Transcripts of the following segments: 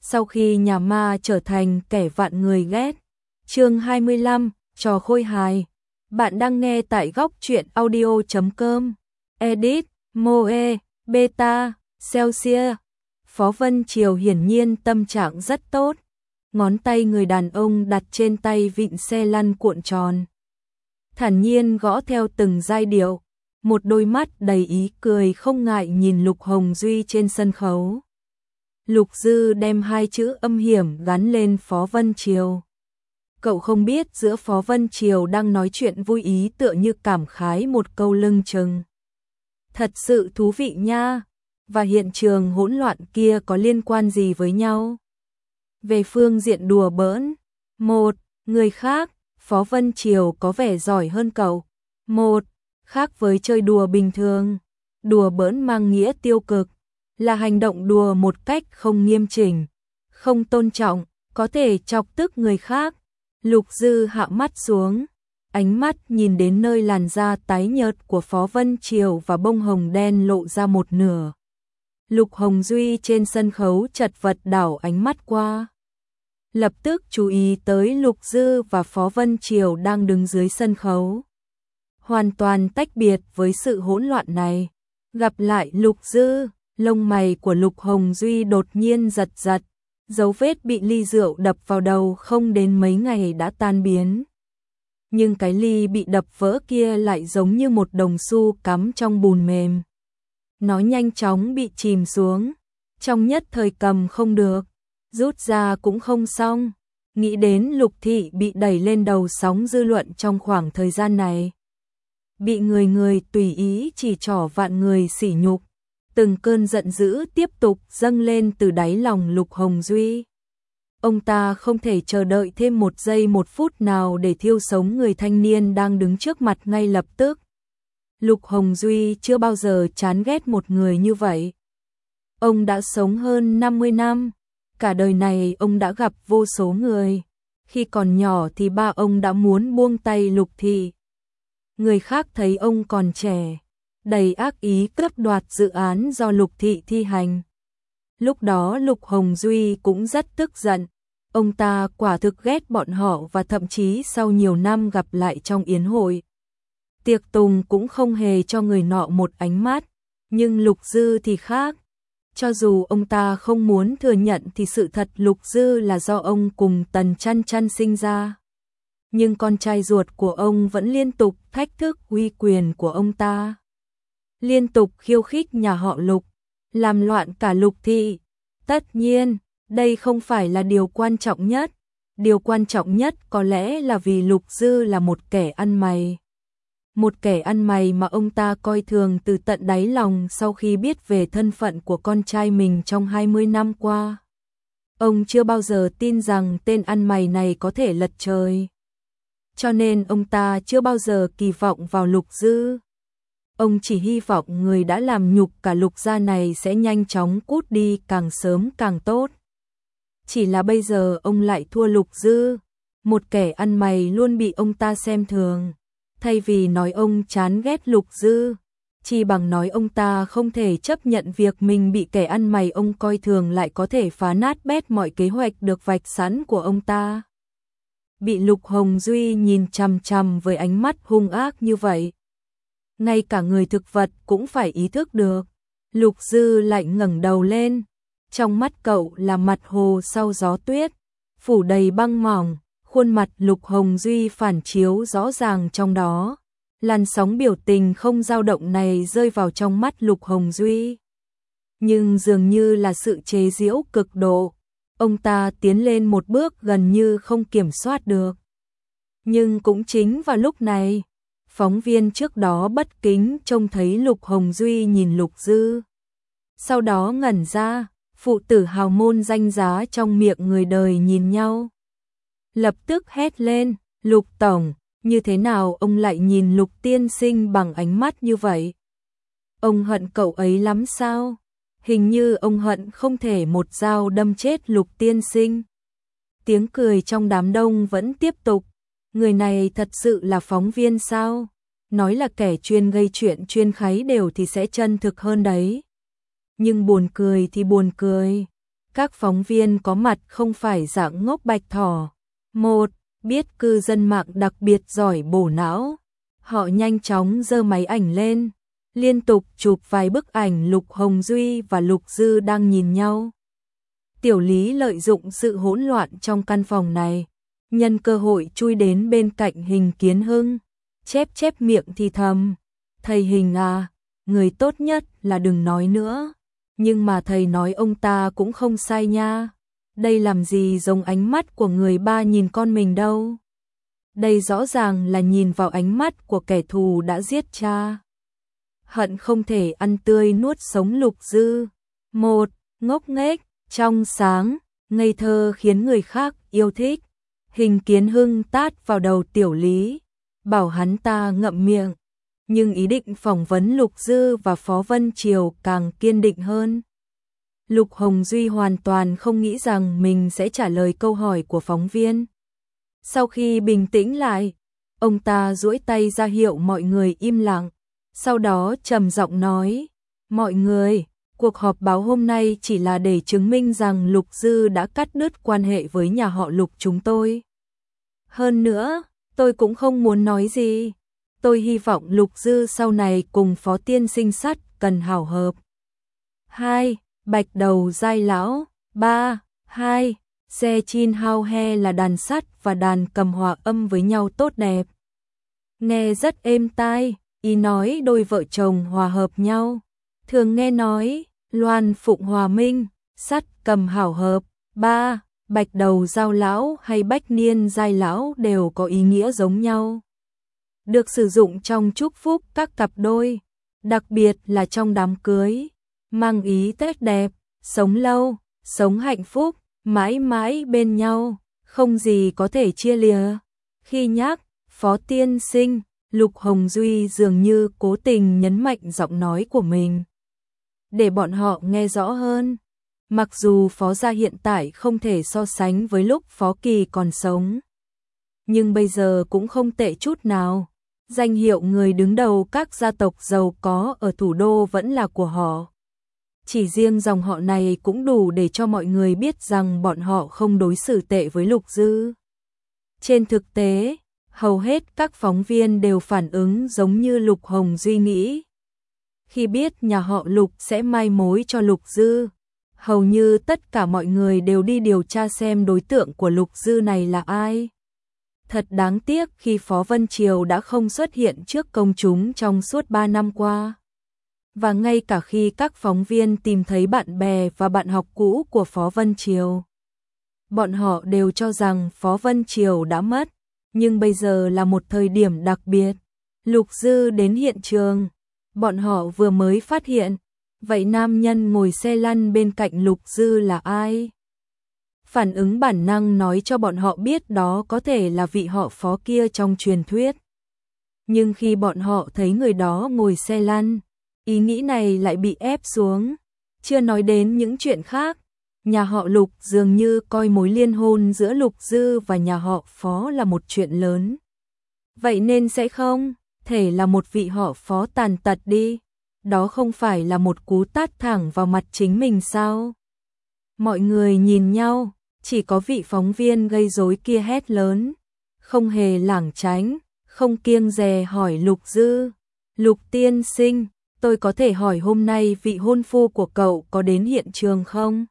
sau khi nhà ma trở thành kẻ vạn người ghét. Chương 25, trò khôi hài. Bạn đang nghe tại góc truyện audio.com. Edit, Moe, Beta, Celsius. Phó Vân Triều hiển nhiên tâm trạng rất tốt. Ngón tay người đàn ông đặt trên tay vịn xe lăn cuộn tròn. Thản nhiên gõ theo từng giai điệu. Một đôi mắt đầy ý cười không ngại nhìn Lục Hồng Duy trên sân khấu. Lục Dư đem hai chữ âm hiểm gắn lên Phó Vân Triều. Cậu không biết giữa Phó Vân Triều đang nói chuyện vui ý tựa như cảm khái một câu lưng chừng. Thật sự thú vị nha, và hiện trường hỗn loạn kia có liên quan gì với nhau? Về phương diện đùa bỡn, một, người khác, Phó Vân Triều có vẻ giỏi hơn cậu. Một, khác với chơi đùa bình thường, đùa bỡn mang nghĩa tiêu cực, là hành động đùa một cách không nghiêm chỉnh, không tôn trọng, có thể chọc tức người khác. Lục Dư hạ mắt xuống, ánh mắt nhìn đến nơi làn da tái nhợt của Phó Vân Triều và bông hồng đen lộ ra một nửa. Lục Hồng Duy trên sân khấu chật vật đảo ánh mắt qua. Lập tức chú ý tới Lục Dư và Phó Vân Triều đang đứng dưới sân khấu. Hoàn toàn tách biệt với sự hỗn loạn này. Gặp lại Lục Dư, lông mày của Lục Hồng Duy đột nhiên giật giật. Dấu vết bị ly rượu đập vào đầu không đến mấy ngày đã tan biến. Nhưng cái ly bị đập vỡ kia lại giống như một đồng xu cắm trong bùn mềm. Nó nhanh chóng bị chìm xuống. Trong nhất thời cầm không được, rút ra cũng không xong. Nghĩ đến Lục Thị bị đẩy lên đầu sóng dư luận trong khoảng thời gian này. Bị người người tùy ý chỉ trỏ vạn người sỉ nhục. Từng cơn giận dữ tiếp tục dâng lên từ đáy lòng Lục Hồng Duy. Ông ta không thể chờ đợi thêm một giây một phút nào để thiêu sống người thanh niên đang đứng trước mặt ngay lập tức. Lục Hồng Duy chưa bao giờ chán ghét một người như vậy. Ông đã sống hơn 50 năm, cả đời này ông đã gặp vô số người. Khi còn nhỏ thì ba ông đã muốn buông tay Lục Thị. Người khác thấy ông còn trẻ, đầy ác ý cướp đoạt dự án do Lục Thị thi hành. Lúc đó Lục Hồng Duy cũng rất tức giận, ông ta quả thực ghét bọn họ và thậm chí sau nhiều năm gặp lại trong yến hội. Tiệc tùng cũng không hề cho người nọ một ánh mắt, nhưng Lục Dư thì khác. Cho dù ông ta không muốn thừa nhận thì sự thật Lục Dư là do ông cùng Tần Chăn Chăn sinh ra. Nhưng con trai ruột của ông vẫn liên tục thách thức uy quyền của ông ta. Liên tục khiêu khích nhà họ Lục, làm loạn cả Lục Thị. Tất nhiên, đây không phải là điều quan trọng nhất. Điều quan trọng nhất có lẽ là vì Lục Dư là một kẻ ăn mày. Một kẻ ăn mày mà ông ta coi thường từ tận đáy lòng sau khi biết về thân phận của con trai mình trong 20 năm qua. Ông chưa bao giờ tin rằng tên ăn mày này có thể lật trời. Cho nên ông ta chưa bao giờ kỳ vọng vào Lục Dư. Ông chỉ hy vọng người đã làm nhục cả Lục gia này sẽ nhanh chóng cút đi càng sớm càng tốt. Chỉ là bây giờ ông lại thua Lục Dư, một kẻ ăn mày luôn bị ông ta xem thường. Thay vì nói ông chán ghét Lục Dư, chỉ bằng nói ông ta không thể chấp nhận việc mình bị kẻ ăn mày ông coi thường lại có thể phá nát bét mọi kế hoạch được vạch sẵn của ông ta. Bị Lục Hồng Duy nhìn chằm chằm với ánh mắt hung ác như vậy, ngay cả người thực vật cũng phải ý thức được. Lục Dư lại ngẩng đầu lên, trong mắt cậu là mặt hồ sau gió tuyết, phủ đầy băng mỏng, khuôn mặt Lục Hồng Duy phản chiếu rõ ràng trong đó. Làn sóng biểu tình không dao động này rơi vào trong mắt Lục Hồng Duy. Nhưng dường như là sự chế giễu cực độ, ông ta tiến lên một bước gần như không kiểm soát được. Nhưng cũng chính vào lúc này, phóng viên trước đó bất kính trông thấy Lục Hồng Duy nhìn Lục Dư. Sau đó ngẩn ra, phụ tử hào môn danh giá trong miệng người đời nhìn nhau. Lập tức hét lên, Lục Tổng, như thế nào ông lại nhìn Lục tiên sinh bằng ánh mắt như vậy? Ông hận cậu ấy lắm sao? Hình như ông hận không thể một dao đâm chết Lục tiên sinh. Tiếng cười trong đám đông vẫn tiếp tục. Người này thật sự là phóng viên sao? Nói là kẻ chuyên gây chuyện chuyên kháy đều thì sẽ chân thực hơn đấy. Nhưng buồn cười thì buồn cười. Các phóng viên có mặt không phải dạng ngốc bạch thỏ. Một, biết cư dân mạng đặc biệt giỏi bổ não. Họ nhanh chóng giơ máy ảnh lên, liên tục chụp vài bức ảnh Lục Hồng Duy và Lục Dư đang nhìn nhau. Tiểu Lý lợi dụng sự hỗn loạn trong căn phòng này, nhân cơ hội chui đến bên cạnh Hình Kiến Hưng, chép miệng thì thầm, thầy Hình à, người tốt nhất là đừng nói nữa, nhưng mà thầy nói ông ta cũng không sai nha, đây làm gì giống ánh mắt của người ba nhìn con mình đâu. Đây rõ ràng là nhìn vào ánh mắt của kẻ thù đã giết cha. Hận không thể ăn tươi nuốt sống Lục Dư. Một, ngốc nghếch, trong sáng, ngây thơ khiến người khác yêu thích. Hình Kiến Hưng tát vào đầu Tiểu Lý, bảo hắn ta ngậm miệng. Nhưng ý định phỏng vấn Lục Dư và Phó Vân Triều càng kiên định hơn. Lục Hồng Duy hoàn toàn không nghĩ rằng mình sẽ trả lời câu hỏi của phóng viên. Sau khi bình tĩnh lại, ông ta duỗi tay ra hiệu mọi người im lặng, sau đó trầm giọng nói, mọi người, cuộc họp báo hôm nay chỉ là để chứng minh rằng Lục Dư đã cắt đứt quan hệ với nhà họ Lục chúng tôi. Hơn nữa, tôi cũng không muốn nói gì. Tôi hy vọng Lục Dư sau này cùng Phó tiên sinh sắt cần hảo hợp. 2. Bạch đầu giai lão. 3. 2. Se Chin Hao He là đàn sắt và đàn cầm hòa âm với nhau tốt đẹp. Nghe rất êm tai, ý nói đôi vợ chồng hòa hợp nhau. Thường nghe nói, loan phụng hòa minh, sắt cầm hảo hợp. 3. Bạch đầu giao lão hay bách niên giai lão đều có ý nghĩa giống nhau. Được sử dụng trong chúc phúc các cặp đôi, đặc biệt là trong đám cưới, mang ý Tết đẹp, sống lâu, sống hạnh phúc, mãi mãi bên nhau, không gì có thể chia lìa. Khi nhắc Phó tiên sinh, Lục Hồng Duy dường như cố tình nhấn mạnh giọng nói của mình, để bọn họ nghe rõ hơn. Mặc dù Phó gia hiện tại không thể so sánh với lúc Phó Kỳ còn sống, nhưng bây giờ cũng không tệ chút nào. Danh hiệu người đứng đầu các gia tộc giàu có ở thủ đô vẫn là của họ. Chỉ riêng dòng họ này cũng đủ để cho mọi người biết rằng bọn họ không đối xử tệ với Lục Dư. Trên thực tế, hầu hết các phóng viên đều phản ứng giống như Lục Hồng Duy nghĩ. Khi biết nhà họ Lục sẽ mai mối cho Lục Dư, hầu như tất cả mọi người đều đi điều tra xem đối tượng của Lục Dư này là ai. Thật đáng tiếc khi Phó Vân Triều đã không xuất hiện trước công chúng trong suốt 3 năm qua. Và ngay cả khi các phóng viên tìm thấy bạn bè và bạn học cũ của Phó Vân Triều, bọn họ đều cho rằng Phó Vân Triều đã mất. Nhưng bây giờ là một thời điểm đặc biệt. Lục Dư đến hiện trường, bọn họ vừa mới phát hiện. Vậy nam nhân ngồi xe lăn bên cạnh Lục Dư là ai? Phản ứng bản năng nói cho bọn họ biết đó có thể là vị họ Phó kia trong truyền thuyết. Nhưng khi bọn họ thấy người đó ngồi xe lăn, ý nghĩ này lại bị ép xuống. Chưa nói đến những chuyện khác, nhà họ Lục dường như coi mối liên hôn giữa Lục Dư và nhà họ Phó là một chuyện lớn. Vậy nên sẽ không thể là một vị họ Phó tàn tật đi. Đó không phải là một cú tát thẳng vào mặt chính mình sao? Mọi người nhìn nhau, chỉ có vị phóng viên gây rối kia hét lớn, không hề lảng tránh, không kiêng dè hỏi Lục Dư. Lục tiên sinh, tôi có thể hỏi hôm nay vị hôn phu của cậu có đến hiện trường không?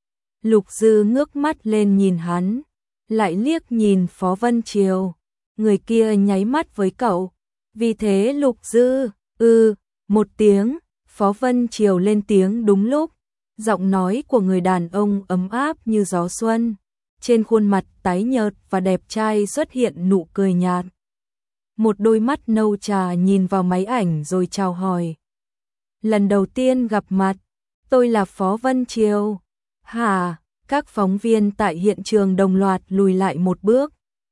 Lục Dư ngước mắt lên nhìn hắn, lại liếc nhìn Phó Vân Triều. Người kia nháy mắt với cậu. Vì thế Lục Dư, một tiếng, Phó Vân Triều lên tiếng đúng lúc. Giọng nói của người đàn ông ấm áp như gió xuân. Trên khuôn mặt tái nhợt và đẹp trai xuất hiện nụ cười nhạt. Một đôi mắt nâu trà nhìn vào máy ảnh rồi chào hỏi. Lần đầu tiên gặp mặt, tôi là Phó Vân Triều. Hả? Các phóng viên tại hiện trường đồng loạt lùi lại một bước.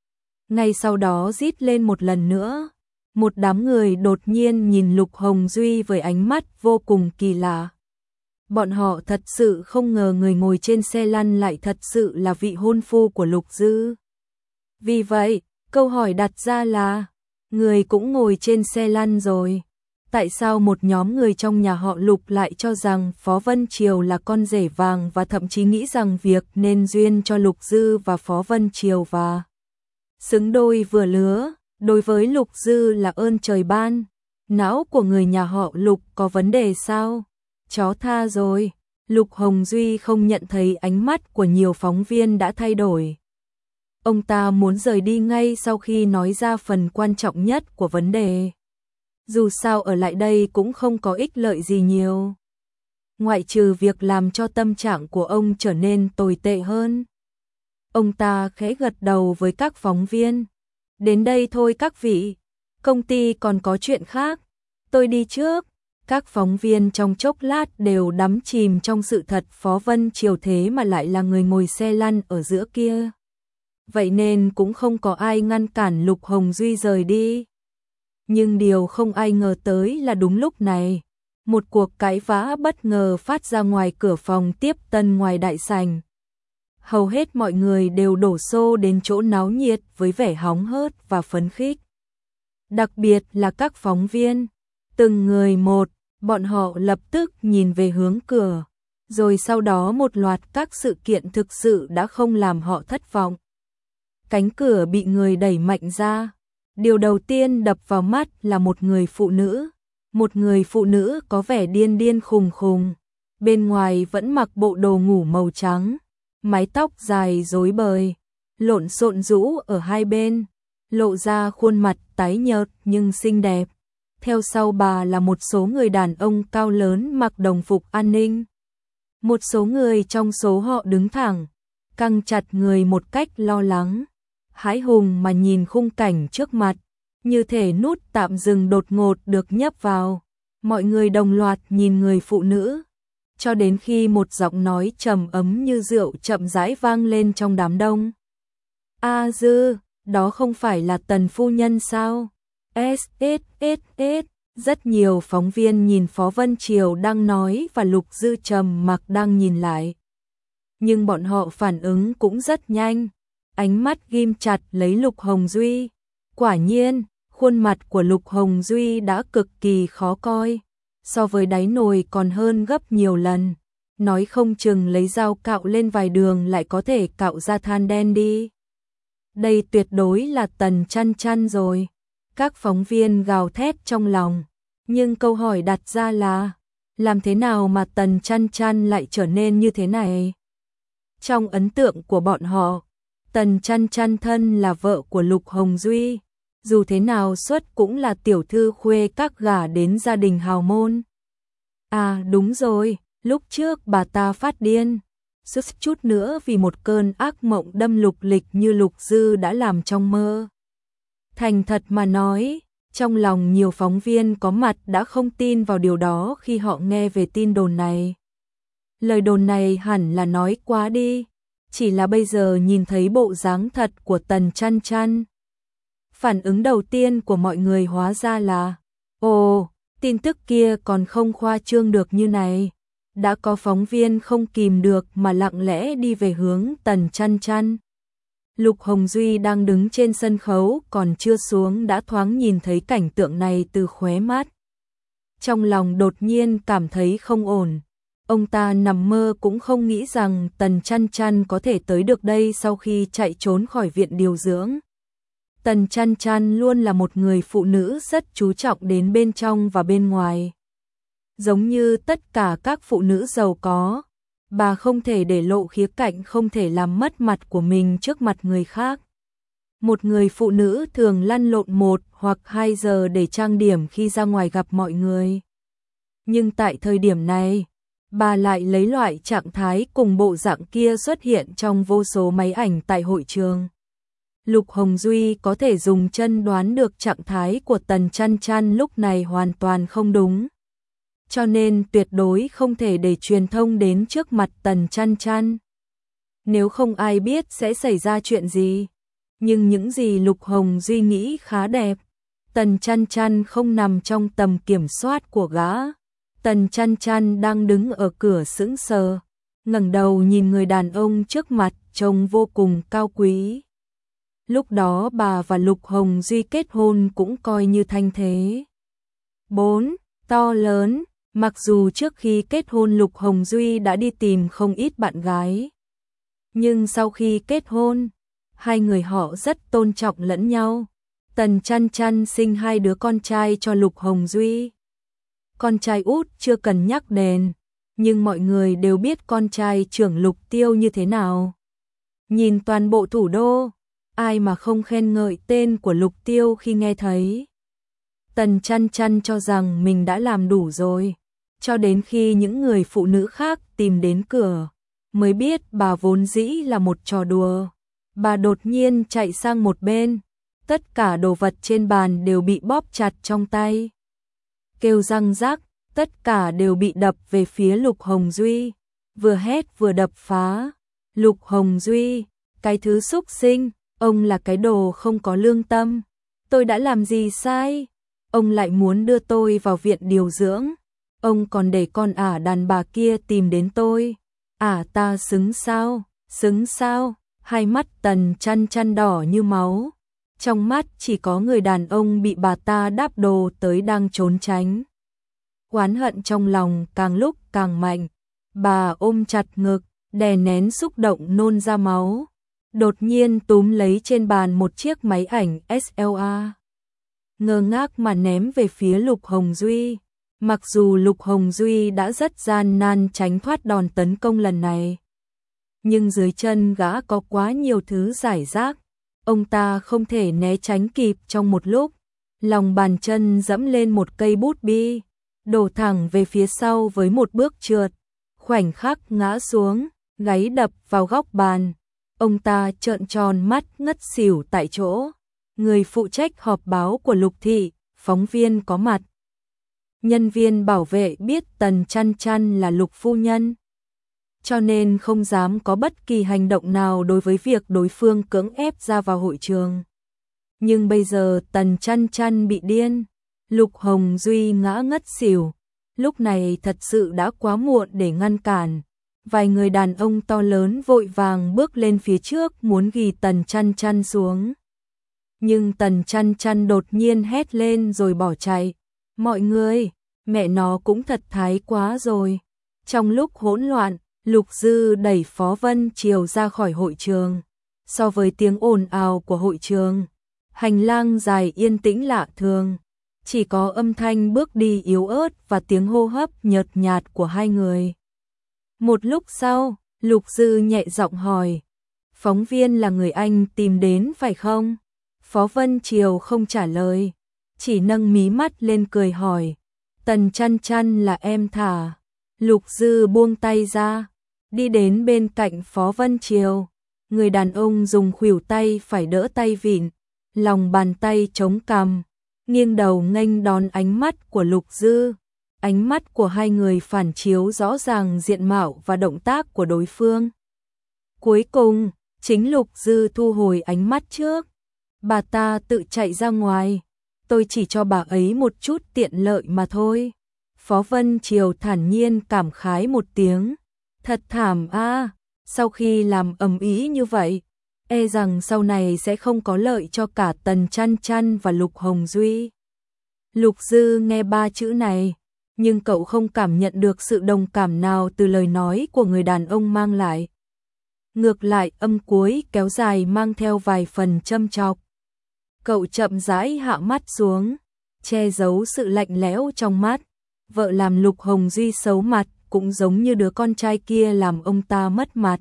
Ngay sau đó rít lên một lần nữa. Một đám người đột nhiên nhìn Lục Hồng Duy với ánh mắt vô cùng kỳ lạ. Bọn họ thật sự không ngờ người ngồi trên xe lăn lại thật sự là vị hôn phu của Lục Dư. Vì vậy, câu hỏi đặt ra là, người cũng ngồi trên xe lăn rồi, Tại sao một nhóm người trong nhà họ Lục lại cho rằng Phó Vân Triều là con rể vàng và thậm chí nghĩ rằng việc nên duyên cho Lục Dư và Phó Vân Triều và xứng đôi vừa lứa, đối với Lục Dư là ơn trời ban. Não của người nhà họ Lục có vấn đề sao? Chó tha rồi. Lục Hồng Duy không nhận thấy ánh mắt của nhiều phóng viên đã thay đổi. Ông ta muốn rời đi ngay sau khi nói ra phần quan trọng nhất của vấn đề. Dù sao ở lại đây cũng không có ích lợi gì nhiều. Ngoại trừ việc làm cho tâm trạng của ông trở nên tồi tệ hơn. Ông ta khẽ gật đầu với các phóng viên. Đến đây thôi các vị, công ty còn có chuyện khác, tôi đi trước. Các phóng viên trong chốc lát đều đắm chìm trong sự thật Phó Vân Triều thế mà lại là người ngồi xe lăn ở giữa kia. Vậy nên cũng không có ai ngăn cản Lục Hồng Duy rời đi. Nhưng điều không ai ngờ tới là đúng lúc này, một cuộc cãi vã bất ngờ phát ra ngoài cửa phòng tiếp tân ngoài đại sảnh. Hầu hết mọi người đều đổ xô đến chỗ náo nhiệt với vẻ hóng hớt và phấn khích. Đặc biệt là các phóng viên, từng người một, bọn họ lập tức nhìn về hướng cửa, rồi sau đó một loạt các sự kiện thực sự đã không làm họ thất vọng. Cánh cửa bị người đẩy mạnh ra. Điều đầu tiên đập vào mắt là một người phụ nữ có vẻ điên điên khùng khùng, bên ngoài vẫn mặc bộ đồ ngủ màu trắng, mái tóc dài rối bời, lộn xộn rũ ở hai bên, lộ ra khuôn mặt tái nhợt nhưng xinh đẹp. Theo sau bà là một số người đàn ông cao lớn mặc đồng phục an ninh. Một số người trong số họ đứng thẳng, căng chặt người một cách lo lắng, hãi hùng mà nhìn khung cảnh trước mặt, như thể nút tạm dừng đột ngột được nhấp vào. Mọi người đồng loạt nhìn người phụ nữ, cho đến khi một giọng nói trầm ấm như rượu chậm rãi vang lên trong đám đông. A Dư, đó không phải là Tần phu nhân sao? Rất nhiều phóng viên nhìn Phó Vân Triều đang nói và Lục Dư trầm mặc đang nhìn lại. Nhưng bọn họ phản ứng cũng rất nhanh, ánh mắt ghim chặt lấy Lục Hồng Duy. Quả nhiên, khuôn mặt của Lục Hồng Duy đã cực kỳ khó coi, so với đáy nồi còn hơn gấp nhiều lần. Nói không chừng lấy dao cạo lên vài đường lại có thể cạo ra than đen đi. Đây tuyệt đối là Tần Chăn Chăn rồi. Các phóng viên gào thét trong lòng, nhưng câu hỏi đặt ra là, làm thế nào mà Tần Chăn Chăn lại trở nên như thế này? Trong ấn tượng của bọn họ, Tần Chăn Chăn thân là vợ của Lục Hồng Duy, dù thế nào xuất cũng là tiểu thư khuê các gả đến gia đình hào môn. À đúng rồi, lúc trước bà ta phát điên, suýt chút nữa vì một cơn ác mộng đâm Lục Lịch như Lục Dư đã làm trong mơ. Thành thật mà nói, trong lòng nhiều phóng viên có mặt đã không tin vào điều đó khi họ nghe về tin đồn này. Lời đồn này hẳn là nói quá đi, chỉ là bây giờ nhìn thấy bộ dáng thật của Tần Chăn Chăn. Phản ứng đầu tiên của mọi người hóa ra là, ồ, tin tức kia còn không khoa trương được như này. Đã có phóng viên không kìm được mà lặng lẽ đi về hướng Tần Chăn Chăn. Lục Hồng Duy đang đứng trên sân khấu còn chưa xuống đã thoáng nhìn thấy cảnh tượng này từ khóe mắt. Trong lòng đột nhiên cảm thấy không ổn. Ông ta nằm mơ cũng không nghĩ rằng Tần Chăn Chăn có thể tới được đây sau khi chạy trốn khỏi viện điều dưỡng. Tần Chăn Chăn luôn là một người phụ nữ rất chú trọng đến bên trong và bên ngoài. Giống như tất cả các phụ nữ giàu có, bà không thể để lộ khía cạnh không thể làm mất mặt của mình trước mặt người khác. Một người phụ nữ thường lăn lộn 1 hoặc 2 giờ để trang điểm khi ra ngoài gặp mọi người. Nhưng tại thời điểm này, bà lại lấy loại trạng thái cùng bộ dạng kia xuất hiện trong vô số máy ảnh tại hội trường. Lục Hồng Duy có thể dùng chân đoán được trạng thái của Tần Chăn Chăn lúc này hoàn toàn không đúng. Cho nên tuyệt đối không thể để truyền thông đến trước mặt Tần Chăn Chăn. Nếu không ai biết sẽ xảy ra chuyện gì. Nhưng những gì Lục Hồng Duy nghĩ khá đẹp. Tần Chăn Chăn không nằm trong tầm kiểm soát của gã. Tần Chăn Chăn đang đứng ở cửa sững sờ, ngẩng đầu nhìn người đàn ông trước mặt trông vô cùng cao quý. Lúc đó bà và Lục Hồng Duy kết hôn cũng coi như thanh thế. 4. to lớn. Mặc dù trước khi kết hôn Lục Hồng Duy đã đi tìm không ít bạn gái, nhưng sau khi kết hôn, hai người họ rất tôn trọng lẫn nhau. Tần Chăn Chăn sinh 2 đứa con trai cho Lục Hồng Duy. Con trai út chưa cần nhắc đến, nhưng mọi người đều biết con trai trưởng Lục Tiêu như thế nào. Nhìn toàn bộ thủ đô, ai mà không khen ngợi tên của Lục Tiêu khi nghe thấy. Tần Chăn Chăn cho rằng mình đã làm đủ rồi, cho đến khi những người phụ nữ khác tìm đến cửa, mới biết bà vốn dĩ là một trò đùa. Bà đột nhiên chạy sang một bên, tất cả đồ vật trên bàn đều bị bóp chặt trong tay. Kêu răng rắc, tất cả đều bị đập về phía Lục Hồng Duy, vừa hét vừa đập phá. Lục Hồng Duy, cái thứ xúc sinh, ông là cái đồ không có lương tâm. Tôi đã làm gì sai? Ông lại muốn đưa tôi vào viện điều dưỡng. Ông còn để con ả đàn bà kia tìm đến tôi. Ta xứng sao? Xứng sao? Hai mắt Tần Chăn Chăn đỏ như máu. Trong mắt chỉ có người đàn ông bị bà ta đáp đồ tới đang trốn tránh. Oán hận trong lòng càng lúc càng mạnh. Bà ôm chặt ngực, đè nén xúc động nôn ra máu. Đột nhiên túm lấy trên bàn một chiếc máy ảnh SLR. Ngơ ngác mà ném về phía Lục Hồng Duy. Mặc dù Lục Hồng Duy đã rất gian nan tránh thoát đòn tấn công lần này, nhưng dưới chân gã có quá nhiều thứ rải rác. Ông ta không thể né tránh kịp trong một lúc. Lòng bàn chân dẫm lên một cây bút bi, đổ thẳng về phía sau với một bước trượt. Khoảnh khắc ngã xuống, gáy đập vào góc bàn. Ông ta trợn tròn mắt ngất xỉu tại chỗ. Người phụ trách họp báo của Lục thị, phóng viên có mặt. Nhân viên bảo vệ biết Tần Chăn Chăn là Lục phu nhân, cho nên không dám có bất kỳ hành động nào đối với việc đối phương cưỡng ép ra vào hội trường. Nhưng bây giờ Tần Chăn Chăn bị điên, Lục Hồng Duy ngã ngất xỉu. Lúc này thật sự đã quá muộn để ngăn cản. Vài người đàn ông to lớn vội vàng bước lên phía trước muốn ghi Tần Chăn Chăn xuống. Nhưng Tần Chăn Chăn đột nhiên hét lên rồi bỏ chạy. Mọi người, mẹ nó cũng thật thái quá rồi. Trong lúc hỗn loạn, Lục Dư đẩy Phó Vân Triều ra khỏi hội trường. So với tiếng ồn ào của hội trường, hành lang dài yên tĩnh lạ thường. Chỉ có âm thanh bước đi yếu ớt và tiếng hô hấp nhợt nhạt của hai người. Một lúc sau, Lục Dư nhẹ giọng hỏi. Phóng viên là người anh tìm đến phải không? Phó Vân Triều không trả lời, chỉ nâng mí mắt lên cười hỏi. Tần Chăn Chăn là em thả. Lục Dư buông tay ra, đi đến bên cạnh Phó Vân Triều. Người đàn ông dùng khuỷu tay phải đỡ tay vịn, lòng bàn tay chống cằm, nghiêng đầu nghênh đón ánh mắt của Lục Dư. Ánh mắt của hai người phản chiếu rõ ràng diện mạo và động tác của đối phương. Cuối cùng, chính Lục Dư thu hồi ánh mắt trước. Bà ta tự chạy ra ngoài. Tôi chỉ cho bà ấy một chút tiện lợi mà thôi. Phó Vân Triều thản nhiên cảm khái một tiếng. Thật thảm a, sau khi làm ầm ĩ như vậy, e rằng sau này sẽ không có lợi cho cả Tần Chăn Chăn và Lục Hồng Duy. Lục Dư nghe 3 chữ này, nhưng cậu không cảm nhận được sự đồng cảm nào từ lời nói của người đàn ông mang lại. Ngược lại âm cuối kéo dài mang theo vài phần châm chọc. Cậu chậm rãi hạ mắt xuống, che giấu sự lạnh lẽo trong mắt. Vợ làm Lục Hồng Duy xấu mặt cũng giống như đứa con trai kia làm ông ta mất mặt.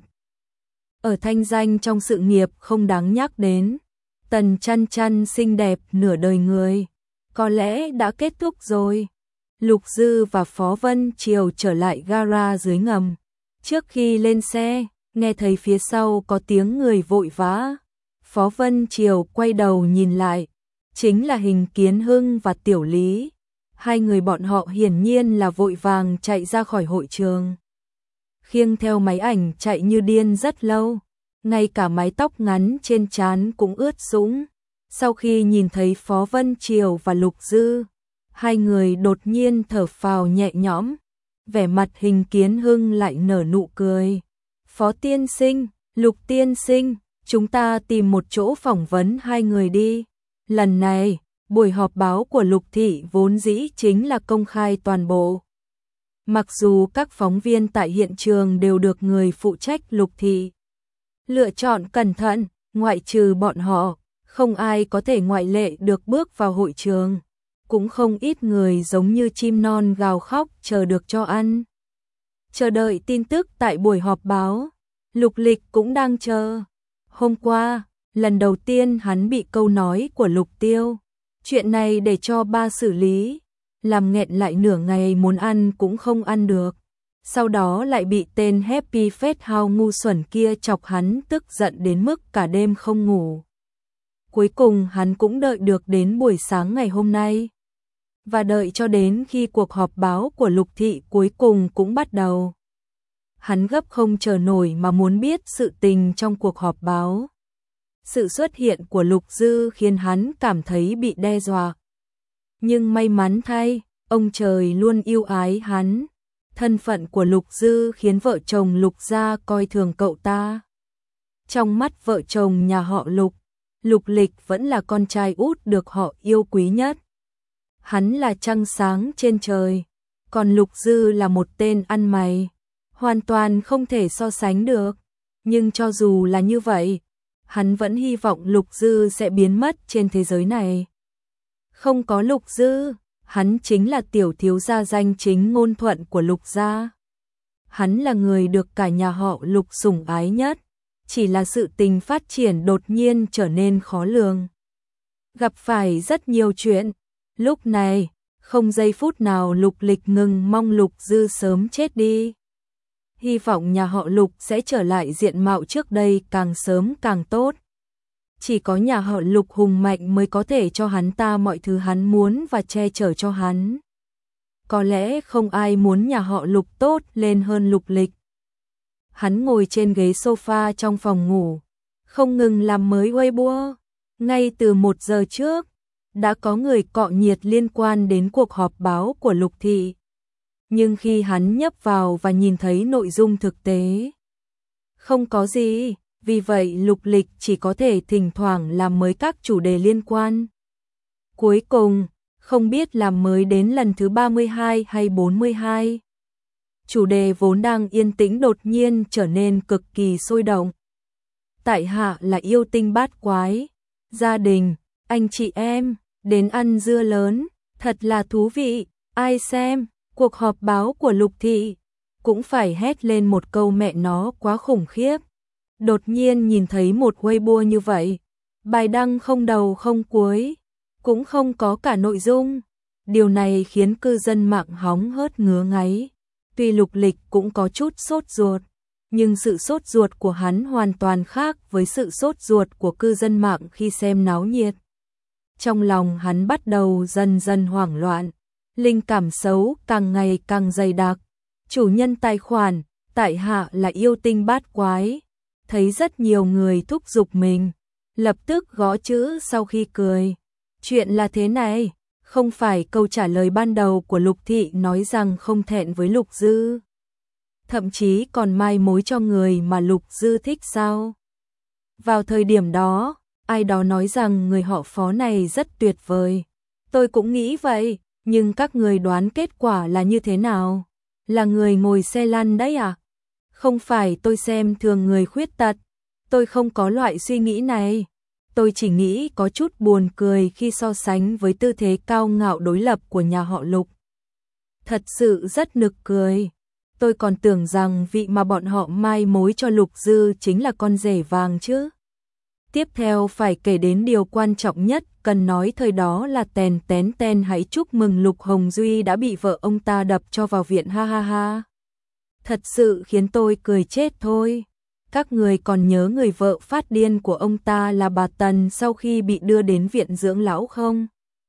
Ở thanh danh trong sự nghiệp không đáng nhắc đến. Tần Chăn Chăn xinh đẹp nửa đời người, có lẽ đã kết thúc rồi. Lục Dư và Phó Vân Triều trở lại gara dưới ngầm. Trước khi lên xe, nghe thấy phía sau có tiếng người vội vã. Phó Vân Triều quay đầu nhìn lại, chính là Hình Kiến Hưng và Tiểu Lý. Hai người bọn họ hiển nhiên là vội vàng chạy ra khỏi hội trường. Khiêng theo máy ảnh chạy như điên rất lâu, ngay cả mái tóc ngắn trên trán cũng ướt sũng. Sau khi nhìn thấy Phó Vân Triều và Lục Dư, hai người đột nhiên thở phào nhẹ nhõm. Vẻ mặt Hình Kiến Hưng lại nở nụ cười. Phó tiên sinh, Lục tiên sinh, chúng ta tìm một chỗ phỏng vấn hai người đi. Lần này, buổi họp báo của Lục Thị vốn dĩ chính là công khai toàn bộ. Mặc dù các phóng viên tại hiện trường đều được người phụ trách Lục Thị lựa chọn cẩn thận, ngoại trừ bọn họ, không ai có thể ngoại lệ được bước vào hội trường. Cũng không ít người giống như chim non gào khóc chờ được cho ăn. Chờ đợi tin tức tại buổi họp báo, Lục Lịch cũng đang chờ. Hôm qua, lần đầu tiên hắn bị câu nói của Lục Tiêu, chuyện này để cho ba xử lý, làm nghẹn lại nửa ngày muốn ăn cũng không ăn được. Sau đó lại bị tên Happy Face House ngu xuẩn kia chọc hắn tức giận đến mức cả đêm không ngủ. Cuối cùng hắn cũng đợi được đến buổi sáng ngày hôm nay. Và đợi cho đến khi cuộc họp báo của Lục Thị cuối cùng cũng bắt đầu. Hắn gấp không chờ nổi mà muốn biết sự tình trong cuộc họp báo. Sự xuất hiện của Lục Dư khiến hắn cảm thấy bị đe dọa. Nhưng may mắn thay, ông trời luôn yêu ái hắn. Thân phận của Lục Dư khiến vợ chồng Lục gia coi thường cậu ta. Trong mắt vợ chồng nhà họ Lục, Lục Lịch vẫn là con trai út được họ yêu quý nhất. Hắn là trăng sáng trên trời, còn Lục Dư là một tên ăn mày, hoàn toàn không thể so sánh được. Nhưng cho dù là như vậy, hắn vẫn hy vọng Lục Dư sẽ biến mất trên thế giới này. Không có Lục Dư, hắn chính là tiểu thiếu gia danh chính ngôn thuận của Lục gia. Hắn là người được cả nhà họ Lục sủng ái nhất, chỉ là sự tình phát triển đột nhiên trở nên khó lường. Gặp phải rất nhiều chuyện, lúc này, không giây phút nào Lục Lịch ngừng mong Lục Dư sớm chết đi. Hy vọng nhà họ Lục sẽ trở lại diện mạo trước đây càng sớm càng tốt. Chỉ có nhà họ Lục hùng mạnh mới có thể cho hắn ta mọi thứ hắn muốn và che chở cho hắn. Có lẽ không ai muốn nhà họ Lục tốt lên hơn Lục Lịch. Hắn ngồi trên ghế sofa trong phòng ngủ, không ngừng làm mới Weibo. Ngay từ 1 giờ trước, đã có người cọ nhiệt liên quan đến cuộc họp báo của Lục Thị. Nhưng khi hắn nhấp vào và nhìn thấy nội dung thực tế, không có gì, vì vậy Lục Lịch chỉ có thể thỉnh thoảng làm mới các chủ đề liên quan. Cuối cùng, không biết làm mới đến lần thứ 32 hay 42. Chủ đề vốn đang yên tĩnh đột nhiên trở nên cực kỳ sôi động. Tại hạ là yêu tinh bát quái, gia đình, anh chị em, đến ăn dưa lớn, thật là thú vị, ai xem, cuộc họp báo của Lục Thị, cũng phải hét lên một câu mẹ nó quá khủng khiếp. Đột nhiên nhìn thấy một Weibo như vậy, bài đăng không đầu không cuối, cũng không có cả nội dung. Điều này khiến cư dân mạng hóng hớt ngứa ngáy. Tuy Lục Lịch cũng có chút sốt ruột, nhưng sự sốt ruột của hắn hoàn toàn khác với sự sốt ruột của cư dân mạng khi xem náo nhiệt. Trong lòng hắn bắt đầu dần dần hoảng loạn, linh cảm xấu càng ngày càng dày đặc. Chủ nhân tài khoản, tại hạ là yêu tinh bát quái. Thấy rất nhiều người thúc giục mình, lập tức gõ chữ sau khi cười. Chuyện là thế này, không phải câu trả lời ban đầu của Lục Thị nói rằng không thẹn với Lục Dư. Thậm chí còn mai mối cho người mà Lục Dư thích sao? Vào thời điểm đó, ai đó nói rằng người họ Phó này rất tuyệt vời. Tôi cũng nghĩ vậy, nhưng các người đoán kết quả là như thế nào? Là người ngồi xe lăn đấy à? Không phải tôi xem thường người khuyết tật, tôi không có loại suy nghĩ này. Tôi chỉ nghĩ có chút buồn cười khi so sánh với tư thế cao ngạo đối lập của nhà họ Lục. Thật sự rất nực cười. Tôi còn tưởng rằng vị mà bọn họ mai mối cho Lục Dư chính là con rể vàng chứ. Tiếp theo phải kể đến điều quan trọng nhất, cần nói thời đó là tèn tén ten hãy chúc mừng Lục Hồng Duy đã bị vợ ông ta đập cho vào viện ha ha ha. Thật sự khiến tôi cười chết thôi. Các người còn nhớ người vợ phát điên của ông ta là bà Tần sau khi bị đưa đến viện dưỡng lão không?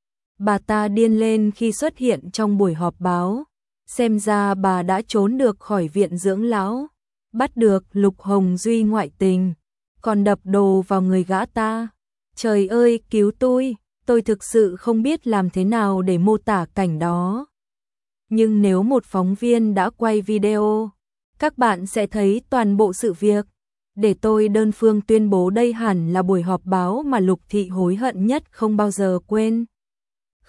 Bà ta điên lên khi xuất hiện trong buổi họp báo. Xem ra bà đã trốn được khỏi viện dưỡng lão, bắt được Lục Hồng Duy ngoại tình, còn đập đồ vào người gã ta. Trời ơi, cứu tôi thực sự không biết làm thế nào để mô tả cảnh đó. Nhưng nếu một phóng viên đã quay video, các bạn sẽ thấy toàn bộ sự việc. Để tôi đơn phương tuyên bố đây hẳn là buổi họp báo mà Lục Thị hối hận nhất không bao giờ quên.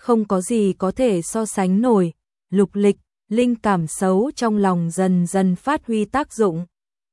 không có gì có thể so sánh nổi. Lục Lịch, linh cảm xấu trong lòng dần dần phát huy tác dụng.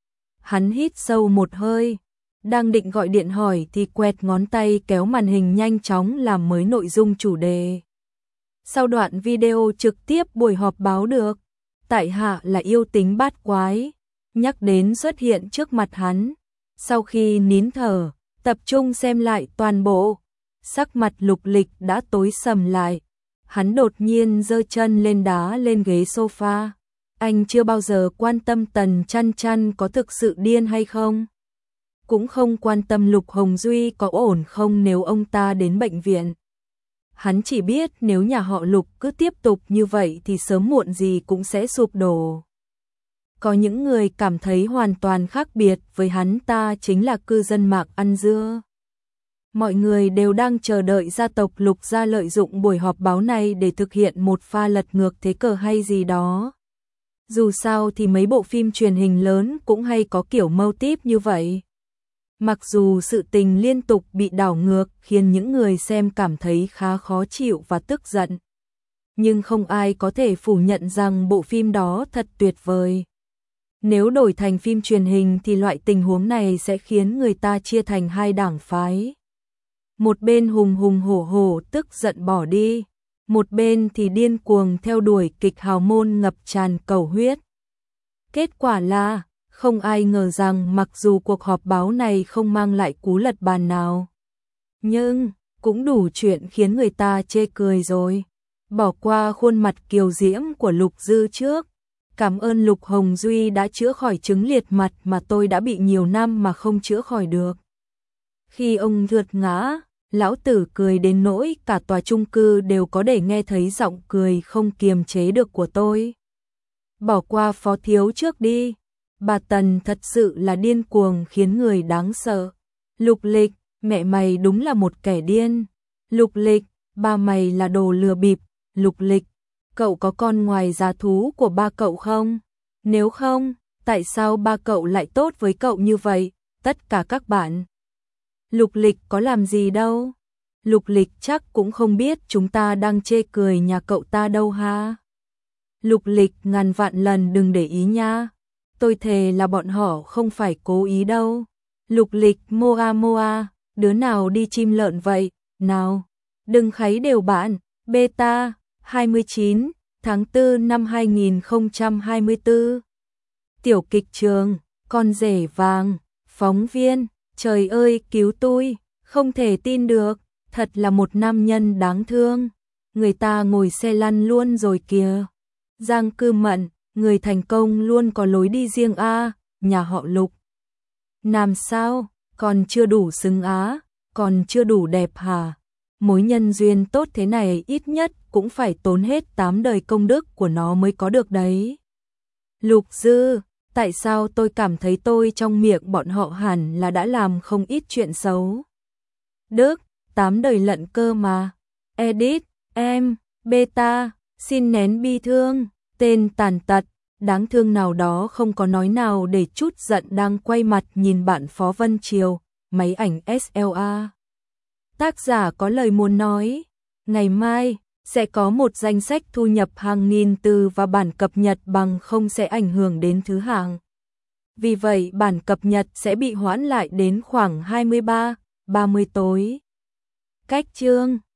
Hắn hít sâu một hơi, đang định gọi điện hỏi thì quẹt ngón tay kéo màn hình nhanh chóng làm mới nội dung chủ đề. Sau đoạn video trực tiếp buổi họp báo được, tại hạ là yêu tính bát quái, nhắc đến xuất hiện trước mặt hắn. Sau khi nín thở, tập trung xem lại toàn bộ, sắc mặt Lục Lịch đã tối sầm lại. Hắn đột nhiên giơ chân lên đá lên ghế sofa. Anh chưa bao giờ quan tâm Tần Chăn Chăn có thực sự điên hay không. Cũng không quan tâm Lục Hồng Duy có ổn không nếu ông ta đến bệnh viện. Hắn chỉ biết nếu nhà họ Lục cứ tiếp tục như vậy thì sớm muộn gì cũng sẽ sụp đổ. Có những người cảm thấy hoàn toàn khác biệt với hắn ta chính là cư dân mạng ăn dưa. Mọi người đều đang chờ đợi gia tộc Lục gia lợi dụng buổi họp báo này để thực hiện một pha lật ngược thế cờ hay gì đó. Dù sao thì mấy bộ phim truyền hình lớn cũng hay có kiểu mâu típ như vậy. Mặc dù sự tình liên tục bị đảo ngược khiến những người xem cảm thấy khá khó chịu và tức giận. Nhưng không ai có thể phủ nhận rằng bộ phim đó thật tuyệt vời. Nếu đổi thành phim truyền hình thì loại tình huống này sẽ khiến người ta chia thành hai đảng phái. Một bên hùng hùng hổ hổ tức giận bỏ đi, một bên thì điên cuồng theo đuổi kịch hào môn ngập tràn cầu huyết. Kết quả là, không ai ngờ rằng mặc dù cuộc họp báo này không mang lại cú lật bàn nào, nhưng cũng đủ chuyện khiến người ta chê cười rồi. Bỏ qua khuôn mặt kiều diễm của Lục Dư trước. Cảm ơn Lục Hồng Duy đã chữa khỏi chứng liệt mặt mà tôi đã bị nhiều năm mà không chữa khỏi được. Khi ông trượt ngã, lão tử cười đến nỗi cả tòa chung cư đều có thể nghe thấy giọng cười không kiềm chế được của tôi. Bỏ qua Phó thiếu trước đi. Bà Tần thật sự là điên cuồng khiến người đáng sợ. Lục Lịch, mẹ mày đúng là một kẻ điên. Lục Lịch, ba mày là đồ lừa bịp. Lục Lịch, cậu có con ngoài giá thú của ba cậu không? Nếu không, tại sao ba cậu lại tốt với cậu như vậy? Tất cả các bạn. Lục Lịch có làm gì đâu. Lục Lịch chắc cũng không biết chúng ta đang chê cười nhà cậu ta đâu ha. Lục Lịch ngàn vạn lần đừng để ý nha. Tôi thề là bọn họ không phải cố ý đâu. Lục Lịch moa moa, đứa nào đi chim lợn vậy? Nào, đừng kháy đều bạn. Beta, 29, tháng 4 năm 2024. Tiểu kịch trường, con rể vàng, phóng viên, trời ơi cứu tôi, không thể tin được, thật là một nam nhân đáng thương. Người ta ngồi xe lăn luôn rồi kìa. Giang Cư Mận, người thành công luôn có lối đi riêng a, nhà họ Lục. Làm sao, còn chưa đủ xứng á, còn chưa đủ đẹp hả? Mối nhân duyên tốt thế này ít nhất cũng phải tốn hết 8 đời công đức của nó mới có được đấy. Lục Dư, tại sao tôi cảm thấy tôi trong miệng bọn họ hẳn là đã làm không ít chuyện xấu? Đức, 8 đời lận cơ mà. Edit, em, Beta, xin nén bi thương, tên tàn tật, đáng thương nào đó không có nói nào để chút giận đang quay mặt nhìn bạn Phó Vân Triều, máy ảnh SLA. Tác giả có lời muốn nói, ngày mai sẽ có một danh sách thu nhập hàng nghìn từ và bản cập nhật bằng không sẽ ảnh hưởng đến thứ hạng. Vì vậy bản cập nhật sẽ bị hoãn lại đến khoảng 23, 30 tối. Cách chương